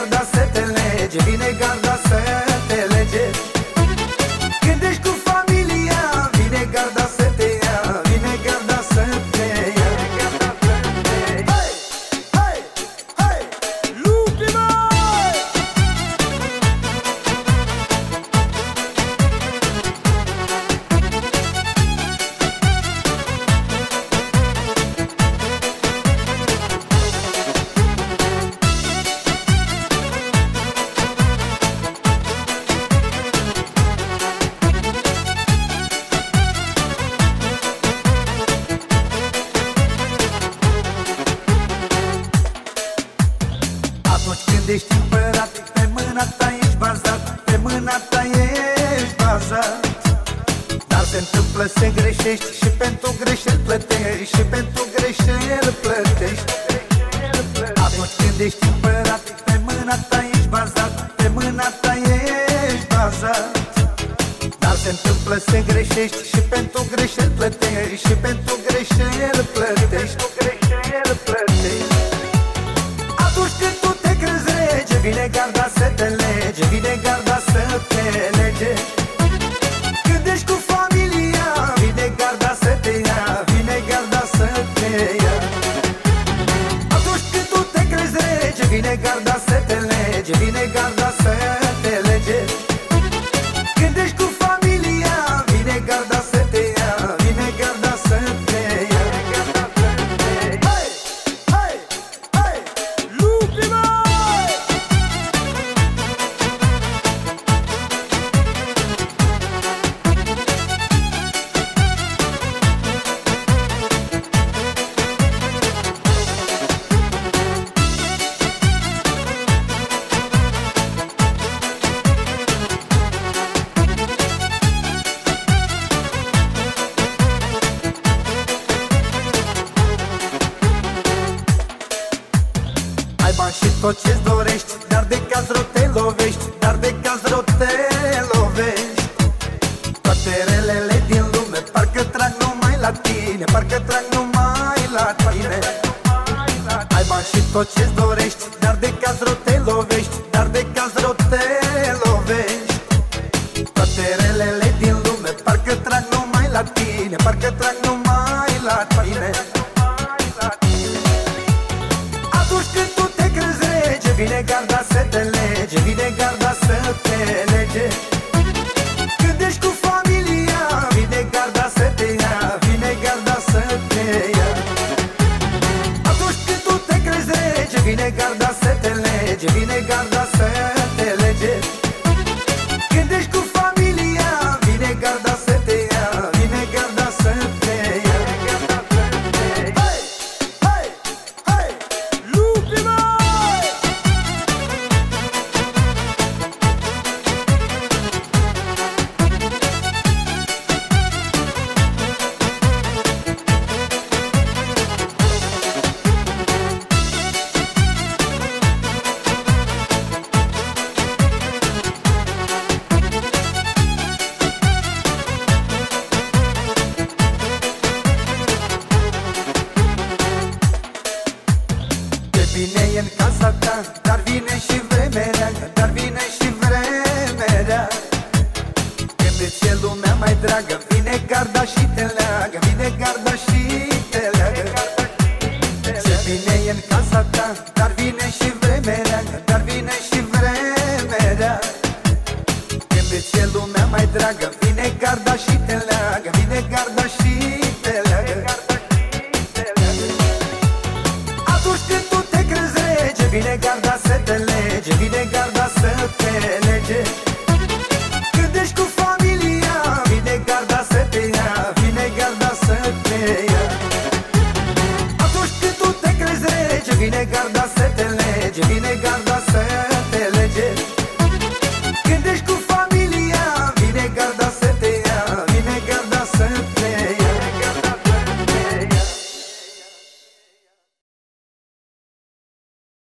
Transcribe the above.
garda să te lege, vine garda să te lege. Când ești cu familia, vine garda să te ia, vine garda să te ia. Hai, hai, hai, lupi mai! Atunci când ești împărat, pe mâna ta ești bazat, pe mâna ta ești bazat. Dar se întâmplă să greșești și pentru greșeli plătești, și pentru greșeli plătești. Atunci când ești împărat, pe mâna ta ești bazat, pe mâna ta ești bazat. Dar se întâmplă să greșești și pentru greșeli plătești, și pentru greșeli plătești. Atunci când tu te crezi rege, vine garda să te lege, vine garda să te lege. Când ești cu familia, vine garda să te ia, vine garda să te ia. Atunci când tu te crezi rege, vine garda să te lege, vine garda să te lege. Când ești cu familia, vine garda să te ia, vine garda să te ia. Hai, hai, hai, lupi mai! Ai bani și tot ce-ți dorești, dar de caz rău te lovești, dar de caz rău te lovești. Toate relele din lume parcă trag numai la tine, parcă trag numai la tine. Ai bani și tot ce-ți dorești, dar de caz rău te lovești, dar de caz rău te lovești. Toate relele din lume parcă trag numai la tine, parcă trag numai la tine. Atunci când tu te crezi rege, vine garda să te lege, vine garda să te lege. Când ești cu familia, vine garda să te ia, vine garda să te ia. Atunci când tu te crezi rege, vine garda să te lege, vine garda să te lege. Când ești cu familia, vine garda să te ia, vine garda să te ia. Hai, hai, hai, lupi mai! Bine e în casa ta, dar vine și vremea rea, dar vine și vremea rea. Când îți e lumea mai dragă, vine garda și te leagă, vine garda și te leagă. Ce bine e în casa ta, dar vine și vremea rea, dar vine și vremea rea. Când îți e lumea mai dragă, vine garda și te leagă, vine garda și